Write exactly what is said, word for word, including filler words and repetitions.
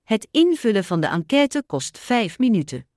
Het invullen van de enquête kost vijf minuten.